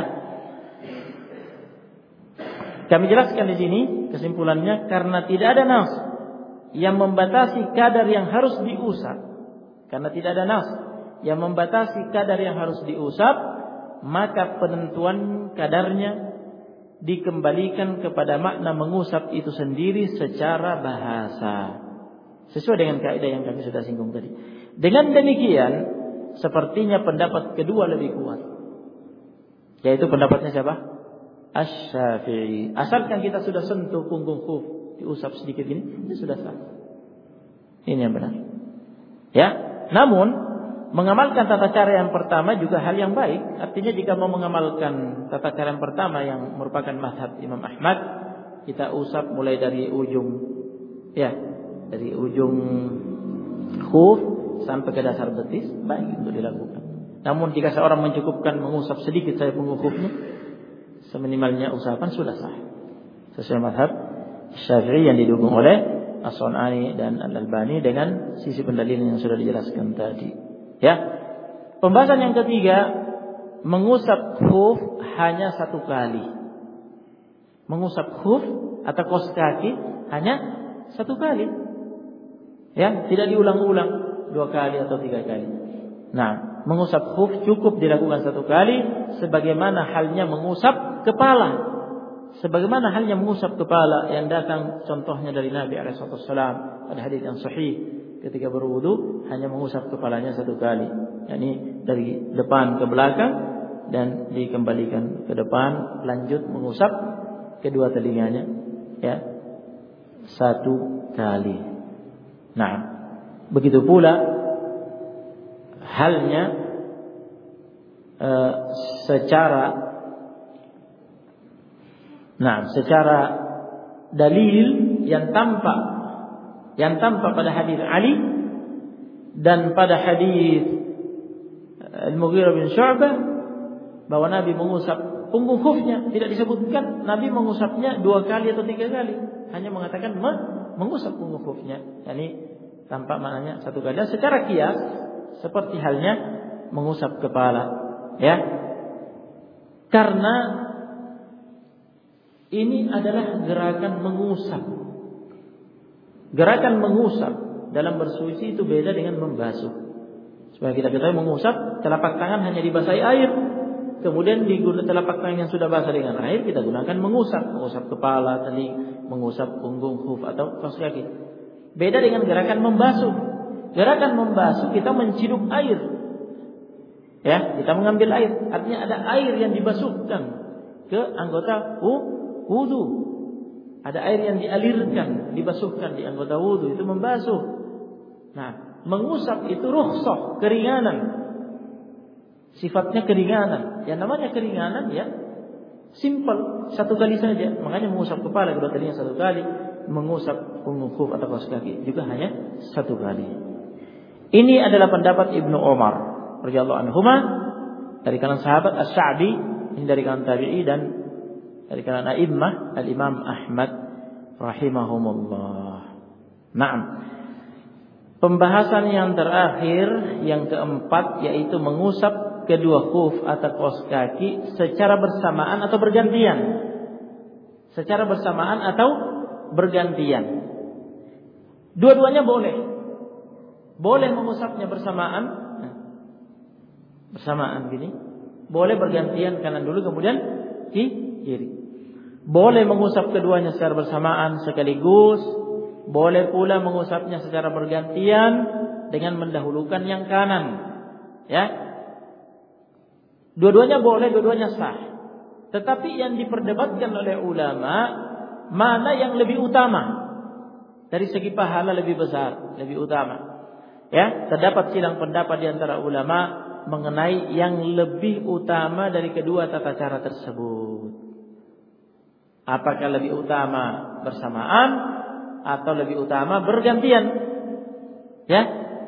A: Kami jelaskan di sini kesimpulannya karena tidak ada nas yang membatasi kadar yang harus diusap. Karena tidak ada nas yang membatasi kadar yang harus diusap, maka penentuan kadarnya dikembalikan kepada makna mengusap itu sendiri secara bahasa. Sesuai dengan kaidah yang kami sudah singgung tadi. Dengan demikian, sepertinya pendapat kedua lebih kuat. Yaitu pendapatnya siapa? Asy-Syafi'i. Asalkan kita sudah sentuh punggung khuf, diusap sedikit ini sudah sah. Ini yang benar. Ya. Namun mengamalkan tata cara yang pertama juga hal yang baik. Artinya jika mau mengamalkan tata cara yang pertama yang merupakan mazhab Imam Ahmad, kita usap mulai dari ujung khuf sampai ke dasar betis, baik untuk dilakukan. Namun jika seorang mencukupkan mengusap sedikit saja punggung khufnya, seminimalnya usapan sudah sah. Sesuai mazhab Syafi'i yang didukung oleh As-Sun'ani dan Al-Albani dengan sisi pendalilan yang sudah dijelaskan tadi. Ya. Pembahasan yang ketiga, mengusap khuf hanya satu kali. Mengusap khuf atau kaos kaki hanya satu kali. Ya, tidak diulang-ulang 2 kali atau 3 kali. Nah, mengusap khuf cukup dilakukan satu kali, sebagaimana halnya mengusap kepala. Sebagaimana halnya mengusap kepala yang datang contohnya dari Nabi SAW pada hadis yang sahih. Ketika berwudu hanya mengusap kepalanya satu kali, yakni dari depan ke belakang dan dikembalikan ke depan, lanjut mengusap kedua telinganya ya satu kali. Nah, begitu pula halnya secara dalil yang tampak pada hadis Ali dan pada hadis Al-Mughirah bin Syu'bah bahwa Nabi mengusap punggung khufnya, tidak disebutkan Nabi mengusapnya 2 kali atau 3 kali, hanya mengatakan mengusap punggung khufnya, yakni tampak maknanya satu kali. Dan secara qiyas seperti halnya mengusap kepala, ya. Karena ini adalah gerakan mengusap. Gerakan mengusap dalam bersuci itu beda dengan membasuh. Supaya kita ketahui, mengusap telapak tangan hanya dibasahi air, kemudian digunakan telapak tangan yang sudah basah dengan air kita gunakan mengusap kepala, telinga, mengusap punggung khuf atau kaos kaki. Beda dengan gerakan membasuh. Gerakan membasuh kita menciduk air. Ya, kita mengambil air, artinya ada air yang dibasuhkan ke anggota wudu. Ada air yang dialirkan, dibasuhkan di anggota wudu, itu membasuh. Nah, mengusap itu rukhsah, keringanan. Sifatnya keringanan. Yang namanya keringanan ya simple, satu kali saja. Makanya mengusap kepala kedua kalinya satu kali, mengusap punggung khuf atau kaos kaki juga hanya satu kali. Ini adalah pendapat Ibnu Umar radhiyallahu anhuma dari kalangan sahabat, As-Sa'di ini dari kalangan tabi'i, dan dari kalangan a'immah Al-Imam Ahmad rahimahumullah. Naam. Pembahasan yang terakhir, yang keempat, yaitu mengusap kedua khuf atau kaos kaki secara bersamaan atau bergantian. Secara bersamaan atau bergantian. Dua-duanya boleh. Boleh mengusapnya bersamaan. Bersamaan gini. Boleh bergantian kanan dulu kemudian kiri. Boleh mengusap keduanya secara bersamaan sekaligus, boleh pula mengusapnya secara bergantian dengan mendahulukan yang kanan. Ya. Dua-duanya boleh, dua-duanya sah. Tetapi yang diperdebatkan oleh ulama, mana yang lebih utama? Dari segi pahala lebih besar, lebih utama. Ya, terdapat silang pendapat di antara ulama mengenai yang lebih utama dari kedua tata cara tersebut. Apakah lebih utama bersamaan atau lebih utama bergantian? Ya.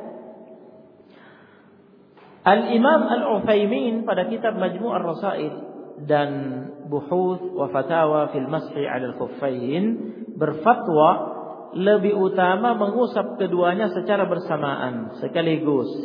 A: Al-Imam Al-Utsaimin pada kitab Majmu' Ar-Rasail dan Buhuth wa Fatawa fil Mashi 'ala al-Khuffain berfatwa lebih utama mengusap keduanya secara bersamaan, sekaligus.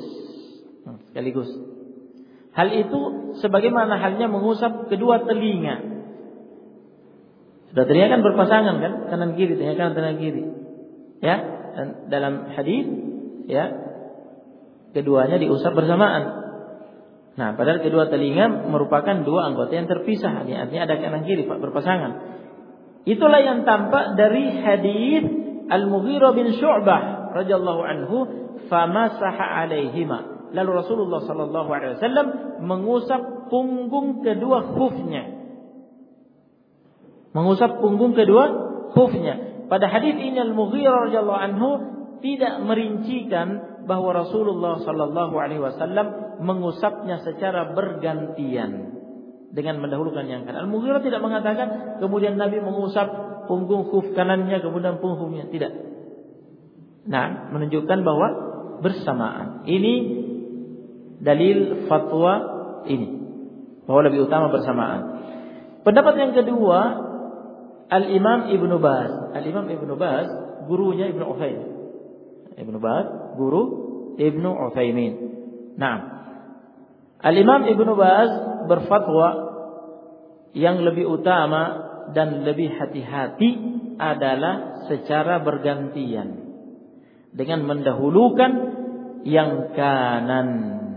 A: Hal itu sebagaimana halnya mengusap kedua telinga. Sudah telinga kan berpasangan kan, kanan kiri, telinga kanan, telinga kiri. Ya, dan dalam hadis ya, keduanya diusap bersamaan. Nah, padahal kedua telinga merupakan dua anggota yang terpisah. Artinya ada kanan kiri berpasangan. Itulah yang tampak dari hadis Al-Mughirah bin Syu'bah radhiyallahu anhu, famasaha 'alaihima. Lalu Rasulullah sallallahu alaihi wasallam mengusap punggung kedua khufnya. Mengusap punggung kedua khufnya. Pada hadis ini Al-Mughirah radhiyallahu anhu tidak merincikan bahwa Rasulullah sallallahu alaihi wasallam mengusapnya secara bergantian dengan mendahulukan yang kanan. Al-Mughirah tidak mengatakan kemudian Nabi mengusap punggung khuf kanannya kemudian punggungnya, tidak. Nah, menunjukkan bahwa bersamaan. Ini dalil fatwa ini bahwa lebih utama bersamaan. Pendapat yang kedua, Al-Imam Ibnu Baz. Al-Imam Ibnu Baz gurunya Ibnu Utsaimin. Ibnu Baz guru Ibnu Utsaimin. Nah, Al-Imam Ibnu Baz berfatwa yang lebih utama dan lebih hati-hati adalah secara bergantian dengan mendahulukan yang kanan.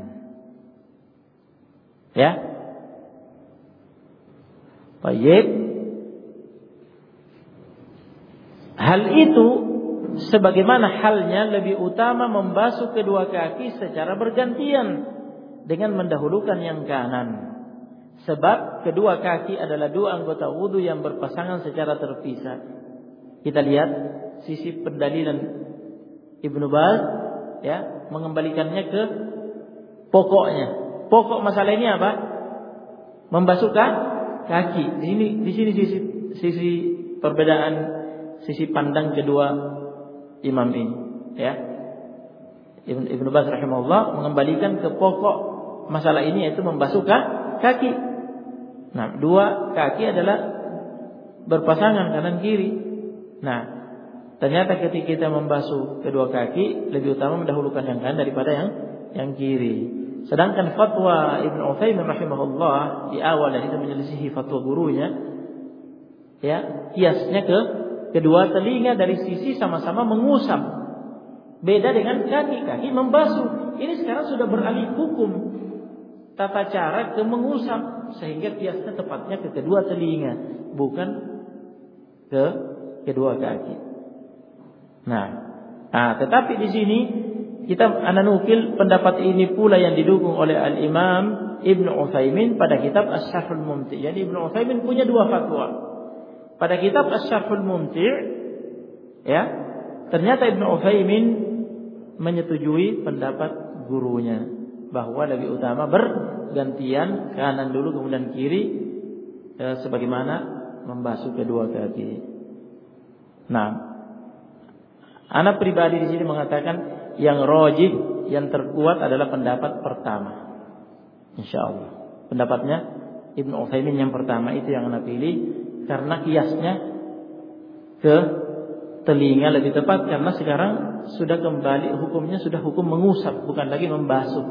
A: Ya. Baik. Hal itu sebagaimana halnya lebih utama membasuh kedua kaki secara bergantian dengan mendahulukan yang kanan. Sebab kedua kaki adalah dua anggota wudu yang berpasangan secara terpisah. Kita lihat sisi pendalilan Ibnu Baz ya, mengembalikannya ke pokoknya. Pokok masalah ini apa? Membasuh kaki. Di sini sisi perbedaan sisi pandang kedua imam ini, ya. Ibnu Baz rahimahullah mengembalikan ke pokok masalah ini, yaitu membasuh kaki. Nah, dua kaki adalah berpasangan kanan kiri. Nah, ternyata ketika kita membasuh kedua kaki lebih utama mendahulukan yang kanan daripada yang kiri. Sedangkan fatwa Ibnu Utsaimin rahimahullah di awal dan itu menyelisihi fatwa gurunya, ya, kiasnya ke kedua telinga dari sisi sama-sama mengusap. Beda dengan kaki membasuh. Ini sekarang sudah beralih hukum tata cara ke mengusap, sehingga kiasnya tepatnya ke kedua telinga, bukan ke kedua kaki. Nah, tetapi di sini kita nukil pendapat ini pula yang didukung oleh Al-Imam Ibnu Utsaimin pada kitab Asy-Syarhul Mumti'. Jadi Ibnu Utsaimin punya dua fatwa. Pada kitab Asy-Syarhul Mumti', ya, ternyata Ibnu Utsaimin menyetujui pendapat gurunya bahwa lebih utama bergantian kanan dulu kemudian kiri, sebagaimana membasuh kedua kaki. Nah, ana pribadi di sini mengatakan yang rajih, yang terkuat adalah pendapat pertama. Insyaallah. Pendapatnya Ibnu Utsaimin yang pertama itu yang ana pilih. Karena kiasnya ke telinga lebih tepat, karena sekarang sudah kembali hukumnya, sudah hukum mengusap bukan lagi membasuh.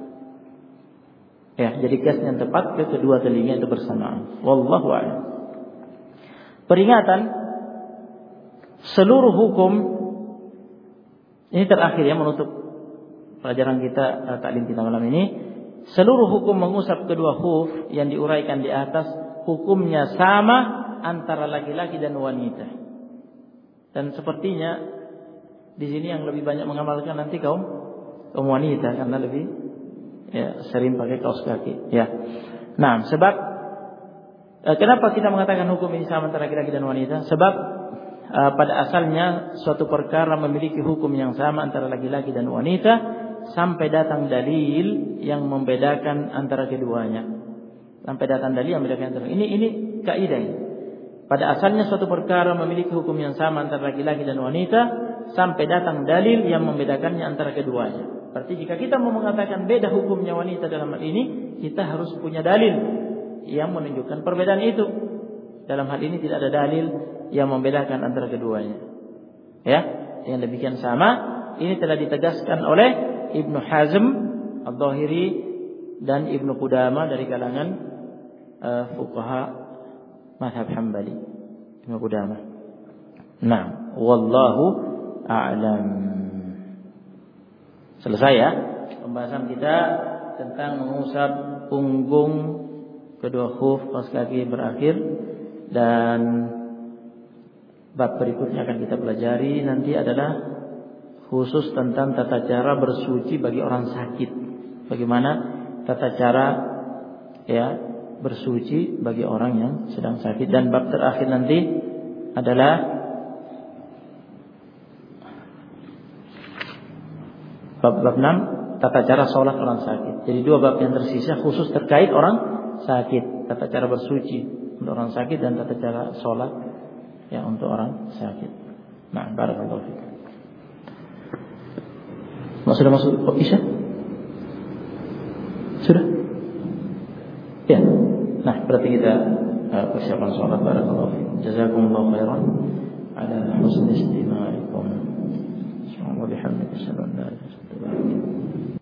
A: Ya, jadi kias yang tepat ke kedua telinga itu bersamaan. Wallahu a'lam. Peringatan, seluruh hukum ini terakhir ya, menutup pelajaran kita, taklim kita malam ini. Seluruh hukum mengusap kedua khuf yang diuraikan di atas hukumnya sama antara laki-laki dan wanita. Dan sepertinya di sini yang lebih banyak mengamalkan nanti kaum wanita karena lebih sering pakai kaos kaki. Ya. Nah, sebab kenapa kita mengatakan hukum ini sama antara laki-laki dan wanita? Sebab pada asalnya suatu perkara memiliki hukum yang sama antara laki-laki dan wanita sampai datang dalil yang membedakan antara keduanya. Sampai datang dalil yang membedakan antara ini kaidah ini. Pada asalnya suatu perkara memiliki hukum yang sama antara laki-laki dan wanita sampai datang dalil yang membedakannya antara keduanya. Berarti jika kita mau mengatakan beda hukumnya wanita dalam hal ini, kita harus punya dalil yang menunjukkan perbedaan itu. Dalam hal ini tidak ada dalil yang membedakan antara keduanya. Ya, yang demikian sama ini telah ditegaskan oleh Ibnu Hazm Al-Dhahiri dan Ibnu Qudamah dari kalangan fuqaha mazhab Hambali. Ibnu Qudamah. Nah, wallahu a'lam. Selesai ya pembahasan kita tentang mengusap punggung kedua khuf kaos kaki berakhir, dan bab berikutnya akan kita pelajari nanti adalah khusus tentang tata cara bersuci bagi orang sakit. Bagaimana tata cara bersuci bagi orang yang sedang sakit, dan bab terakhir nanti adalah bab 6 tata cara sholat orang sakit. Jadi 2 bab yang tersisa khusus terkait orang sakit, tata cara bersuci untuk orang sakit dan tata cara sholat untuk orang sakit. Nah, barakallahu fiik. Sudah masuk Isya? Sudah? Ya. Nah, berarti kita persiapan sholat. Barakallahu fiik. Jazakumullahu khairan ala husni istima'ikum. Subhanallah bihamdihi, asyhadu an la ilaha illa anta